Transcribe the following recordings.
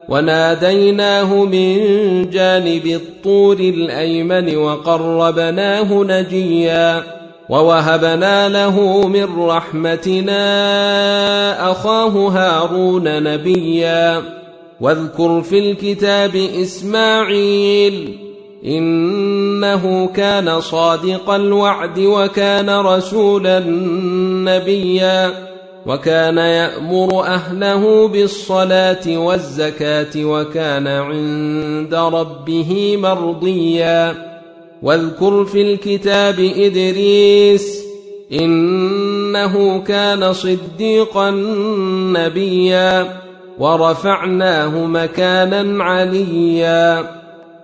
وناديناه من جانب الطور الأيمن وقربناه نجيا ووهبنا له من رحمتنا أخاه هارون نبيا واذكر في الكتاب إسماعيل إنه كان صادق الوعد وكان رسولا نبيا وكان يأمر أهله بالصلاة والزكاة وكان عند ربه مرضيا واذكر في الكتاب إدريس إنه كان صديقا نبيا ورفعناه مكانا عليا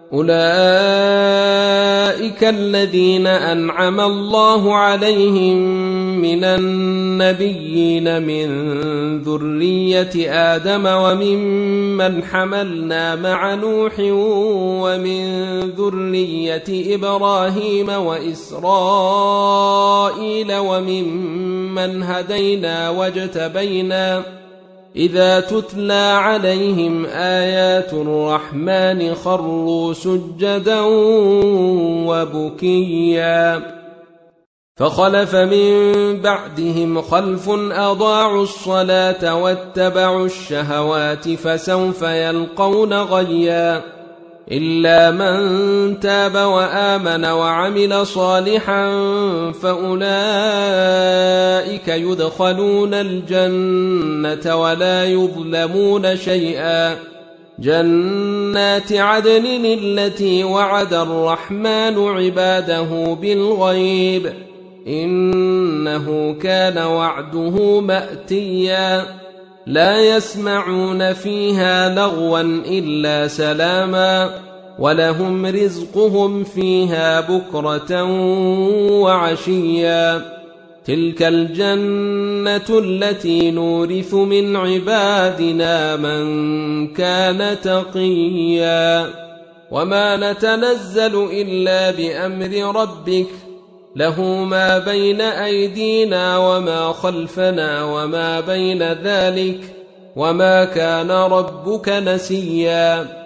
أولئك الذين أنعم الله عليهم من النبيين من ذرية آدم وممن حملنا مع نوح ومن ذرية إبراهيم وإسرائيل وممن هدينا واجتبينا إذا تتلى عليهم آيات الرحمن خروا سجدا وبكيا فخلف من بعدهم خلف أضاعوا الصلاة واتبعوا الشهوات فسوف يلقون غيا إلا من تاب وآمن وعمل صالحا فأولئك يدخلون الجنة ولا يظلمون شيئا جنات عدن التي وعد الرحمن عباده بالغيب إنه كان وعده مأتيا لا يسمعون فيها لغوا إلا سلاما ولهم رزقهم فيها بكرة وعشيا تلك الجنة التي نورث من عبادنا من كان تقيا وما نتنزل إلا بأمر ربك له ما بين أيدينا وما خلفنا وما بين ذلك وما كان ربك نسيا